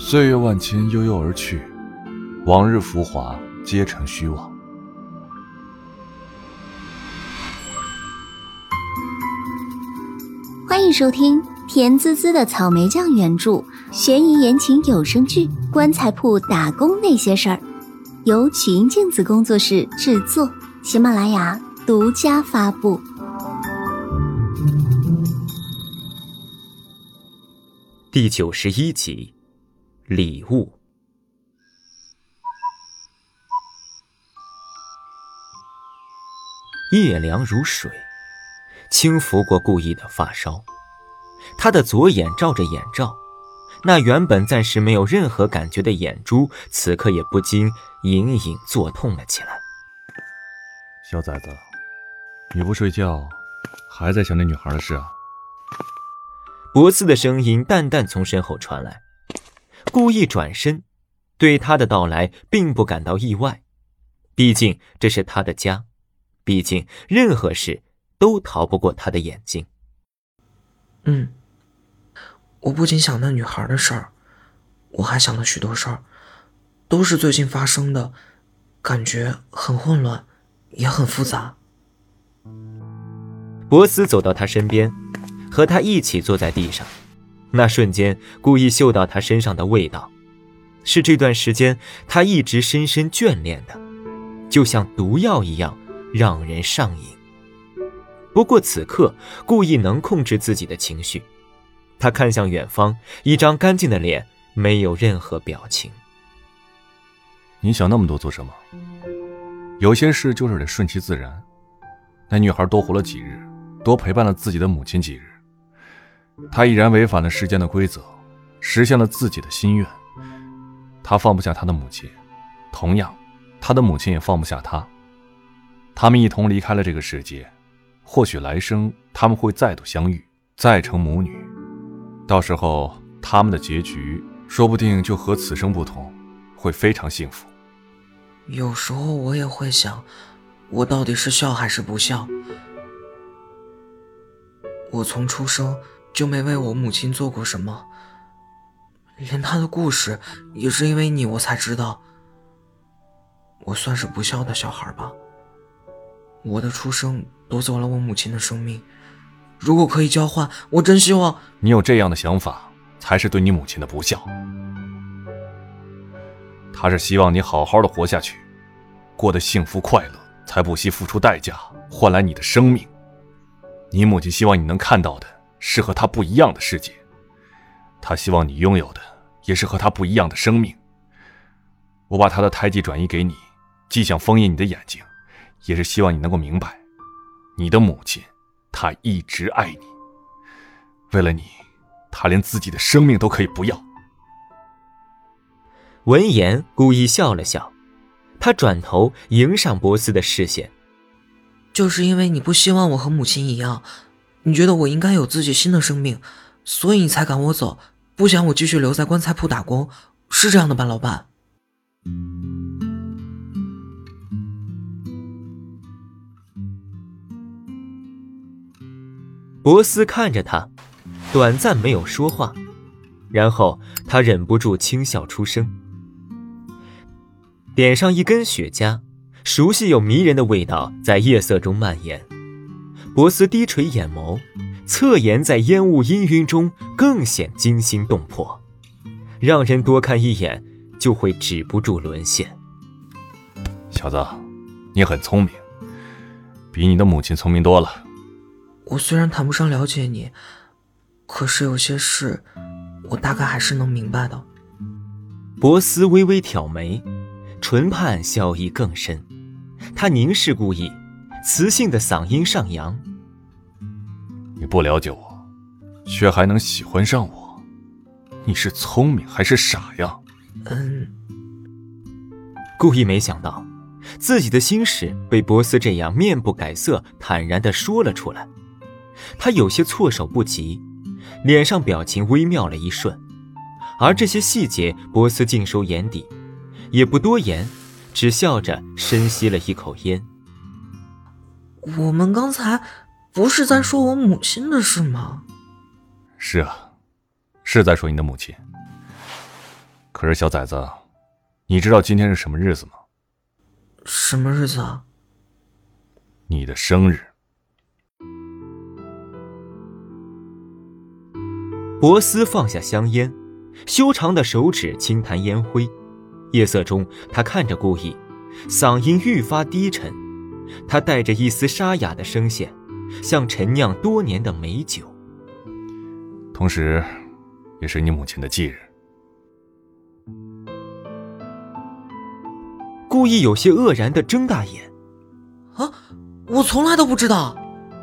岁月万千，悠悠而去，往日浮华皆成虚妄。 欢迎收听甜滋滋的草莓酱原著悬疑言情有声剧《棺材铺打工那些事儿》，由曲音镜子工作室制作，喜马拉雅独家发布。 第91集，礼物。夜凉如水，轻拂过顾意的发梢。他的左眼罩着眼罩，那原本暂时没有任何感觉的眼珠，此刻也不禁隐隐作痛了起来。 小崽子，你不睡觉，还在想那女孩的事啊？ 博斯的声音淡淡从身后传来。顾意转身，对他的到来并不感到意外，毕竟这是他的家，毕竟任何事都逃不过他的眼睛。 我不仅想那女孩的事儿，我还想了许多事儿，都是最近发生的，感觉很混乱，也很复杂。 博斯走到他身边，和他一起坐在地上。那瞬间，故意嗅到他身上的味道，是这段时间他一直深深眷恋的，就像毒药一样让人上瘾。不过此刻故意能控制自己的情绪，他看向远方，一张干净的脸，没有任何表情。 你想那么多做什么？有些事就是得顺其自然。那女孩多活了几日，多陪伴了自己的母亲几日，她毅然违反了世间的规则，实现了自己的心愿。她放不下她的母亲，同样她的母亲也放不下她。他们一同离开了这个世界，或许来生他们会再度相遇，再成母女。到时候他们的结局说不定就和此生不同，会非常幸福。 有时候我也会想，我到底是孝还是不孝？我从出生就没为我母亲做过什么，连她的故事也是因为你我才知道。我算是不孝的小孩吧。我的出生夺走了我母亲的生命，如果可以交换，我真希望…… 你有这样的想法，才是对你母亲的不孝。她是希望你好好的活下去，过得幸福快乐，才不惜付出代价换来你的生命。你母亲希望你能看到的是和她不一样的世界，她希望你拥有的也是和她不一样的生命。我把她的胎记转移给你，既想封印你的眼睛，也是希望你能够明白，你的母亲她一直爱你，为了你，她连自己的生命都可以不要。 闻言故意笑了笑，他转头迎上博斯的视线。 就是因为你不希望我和母亲一样，你觉得我应该有自己新的生命，所以你才赶我走，不想我继续留在棺材铺打工，是这样的吧，老板？ 博斯看着他，短暂没有说话，然后他忍不住轻笑出声，点上一根雪茄，熟悉又迷人的味道在夜色中蔓延。博斯低垂眼眸，侧颜在烟雾氤氲中更显惊心动魄，让人多看一眼就会止不住沦陷。 小子，你很聪明，比你的母亲聪明多了。 我虽然谈不上了解你，可是有些事我大概还是能明白的。 博斯微微挑眉，唇畔笑意更深。他凝视顾意，磁性的嗓音上扬。 你不了解我，却还能喜欢上我，你是聪明还是傻呀？ 顾意没想到自己的心事被博斯这样面不改色坦然地说了出来，他有些措手不及，脸上表情微妙了一瞬，而这些细节博斯尽收眼底，也不多言，只笑着深吸了一口烟。 我们刚才不是在说我母亲的事吗？ 是啊，是在说你的母亲。 可是小崽子，你知道今天是什么日子吗？ 什么日子啊？ 你的生日。 博斯放下香烟，修长的手指轻弹烟灰。夜色中，他看着顾意，嗓音愈发低沉，他带着一丝沙哑的声线，像陈酿多年的美酒。 同时也是你母亲的忌日。 顾意有些愕然地睁大眼。 啊，我从来都不知道。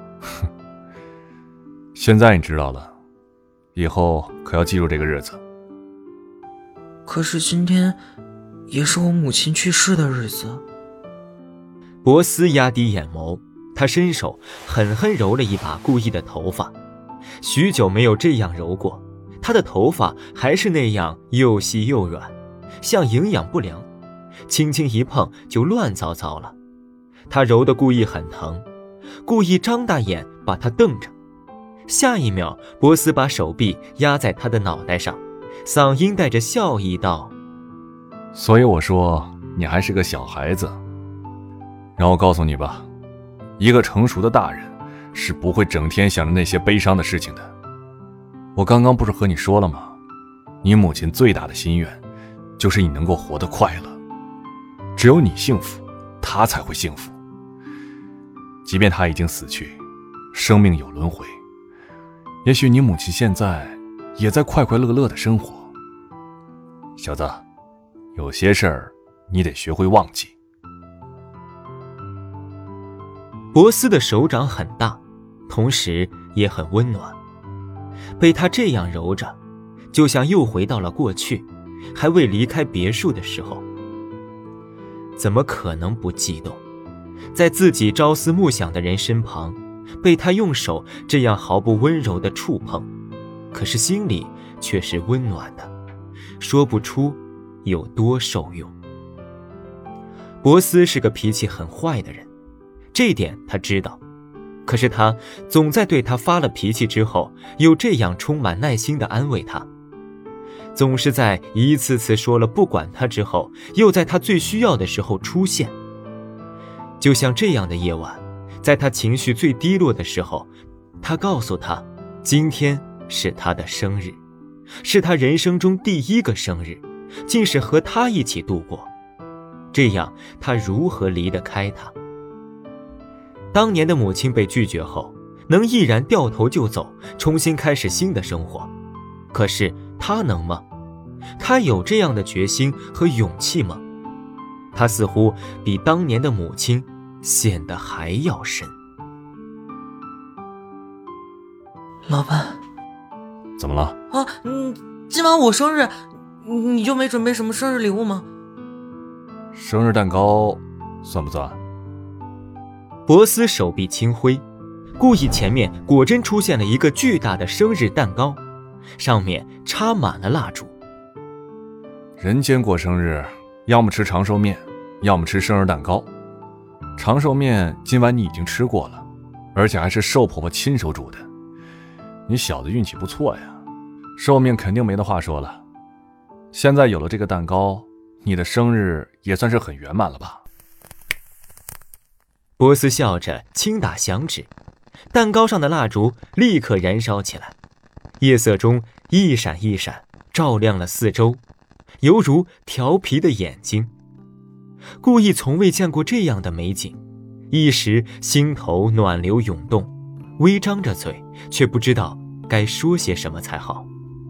现在你知道了，以后可要记住这个日子。 可是今天也是我母亲去世的日子。 博斯压低眼眸，他伸手狠狠揉了一把顾意的头发，许久没有这样揉过，他的头发还是那样又细又软，像营养不良，轻轻一碰就乱糟糟了。他揉得顾意很疼，顾意张大眼把他瞪着。下一秒，博斯把手臂压在他的脑袋上，嗓音带着笑意道： 所以我说你还是个小孩子。让我告诉你吧，一个成熟的大人是不会整天想着那些悲伤的事情的。我刚刚不是和你说了吗？你母亲最大的心愿就是你能够活得快乐，只有你幸福，她才会幸福。即便她已经死去，生命有轮回，也许你母亲现在也在快快乐乐的生活。小子，有些事儿你得学会忘记。 博斯的手掌很大，同时也很温暖，被他这样揉着，就像又回到了过去，还未离开别墅的时候。怎么可能不激动？在自己朝思暮想的人身旁，被他用手这样毫不温柔地触碰，可是心里却是温暖的，说不出有多受用。博斯是个脾气很坏的人，这点他知道，可是他总在对他发了脾气之后，又这样充满耐心地安慰他，总是在一次次说了不管他之后，又在他最需要的时候出现。就像这样的夜晚，在他情绪最低落的时候，他告诉他，今天是他的生日，是他人生中第一个生日，竟是和他一起度过，这样他如何离得开他？当年的母亲被拒绝后，能毅然掉头就走，重新开始新的生活，可是他能吗？他有这样的决心和勇气吗？他似乎比当年的母亲显得还要深。 老板， 怎么了？ 啊，今晚我生日，你就没准备什么生日礼物吗？ 生日蛋糕算不算？ 博斯手臂轻挥，故意前面果真出现了一个巨大的生日蛋糕，上面插满了蜡烛。 人间过生日，要么吃长寿面，要么吃生日蛋糕。长寿面今晚你已经吃过了，而且还是寿婆婆亲手煮的。你小子运气不错呀，寿面肯定没得话说了。现在有了这个蛋糕，你的生日也算是很圆满了吧？ 波斯笑着轻打响指，蛋糕上的蜡烛立刻燃烧起来，夜色中一闪一闪，照亮了四周，犹如调皮的眼睛。故意从未见过这样的美景，一时心头暖流涌动，微张着嘴，却不知道该说些什么才好。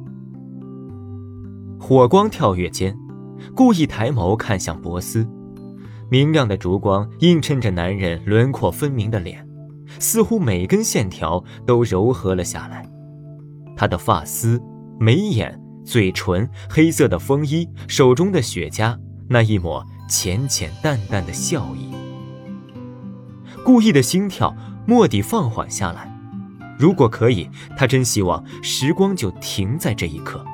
火光跳跃间，故意抬眸看向博斯，明亮的烛光映衬着男人轮廓分明的脸，似乎每根线条都柔和了下来。他的发丝、眉眼、嘴唇、黑色的风衣、手中的雪茄，那一抹浅浅淡淡的笑意。故意的心跳蓦地放缓下来，如果可以，他真希望时光就停在这一刻。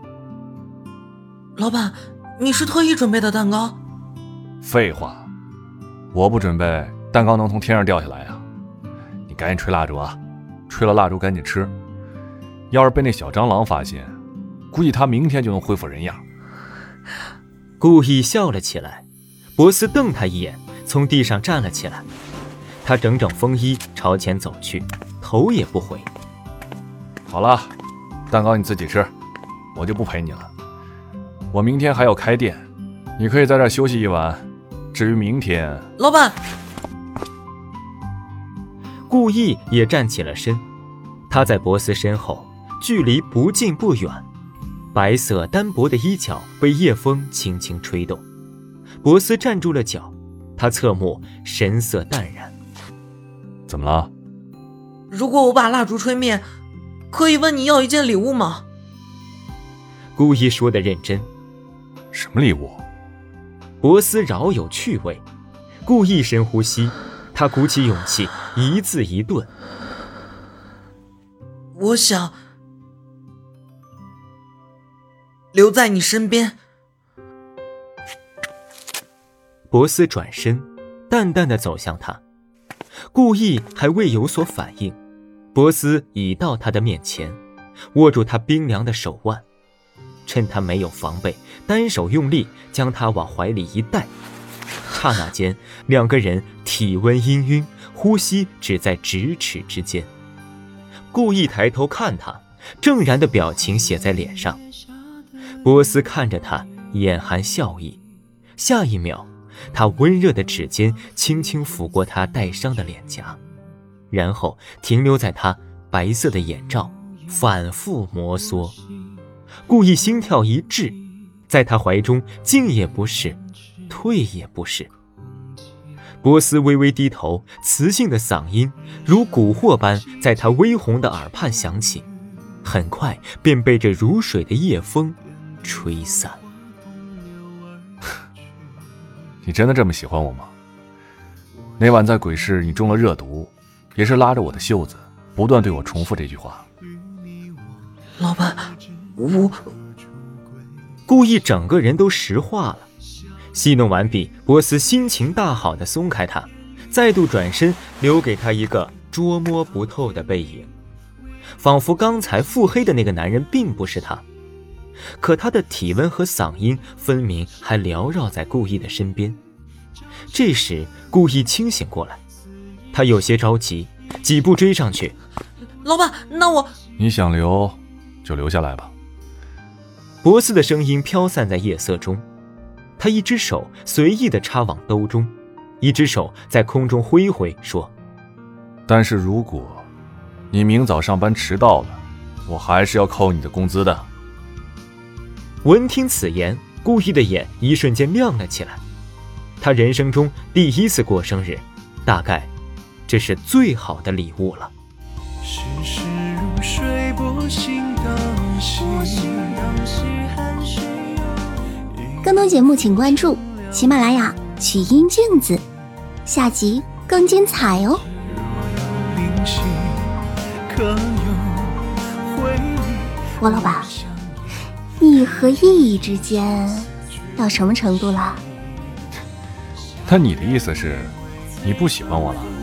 老板，你是特意准备的蛋糕？ 废话，我不准备，蛋糕能从天上掉下来啊？你赶紧吹蜡烛啊，吹了蜡烛赶紧吃，要是被那小蟑螂发现，估计他明天就能恢复人样。 顾意笑了起来，博斯瞪他一眼，从地上站了起来。他整整风衣朝前走去，头也不回。 好了，蛋糕你自己吃，我就不陪你了。我明天还要开店，你可以在这儿休息一晚。至于明天， 老板。 顾意也站起了身，他在博斯身后，距离不近不远。白色单薄的衣角被夜风轻轻吹动，博斯站住了脚，他侧目，神色淡然。 怎么了？ 如果我把蜡烛吹灭，可以问你要一件礼物吗？ 顾意说得认真。 什么礼物？ 博斯饶有趣味，顾意深呼吸，他鼓起勇气，一字一顿。 我想留在你身边。 博斯转身，淡淡地走向他。顾意还未有所反应，博斯已到他的面前，握住他冰凉的手腕，趁他没有防备，单手用力将他往怀里一带。刹那间，两个人体温氤氲，呼吸只在咫尺之间。顾意抬头看他，正然的表情写在脸上。波斯看着他，眼含笑意。下一秒，他温热的指尖轻轻抚过他带伤的脸颊，然后停留在他白色的眼罩，反复摩挲。顾意心跳一滞，在他怀中进也不是，退也不是。波斯微微低头，磁性的嗓音如蛊惑般在他微红的耳畔响起，很快便被这如水的夜风吹散。 你真的这么喜欢我吗？那晚在鬼市你中了热毒，也是拉着我的袖子，不断对我重复这句话。 老板，我顾意整个人都石化了。戏弄完毕，波斯心情大好地松开他，再度转身，留给他一个捉摸不透的背影，仿佛刚才腹黑的那个男人并不是他。可他的体温和嗓音分明还缭绕在顾意的身边。这时顾意清醒过来，他有些着急，几步追上去。 老板，那我…… 你想留就留下来吧。 博斯的声音飘散在夜色中，他一只手随意地插往兜中，一只手在空中挥挥，说： 但是如果你明早上班迟到了，我还是要扣你的工资的。 闻听此言，顾意的眼一瞬间亮了起来。他人生中第一次过生日，大概这是最好的礼物了。 世事如水，波心荡兮。 更多节目请关注喜马拉雅曲音镜子，下集更精彩哦。王老板，你和意义之间到什么程度了？ 那你的意思是，你不喜欢我了？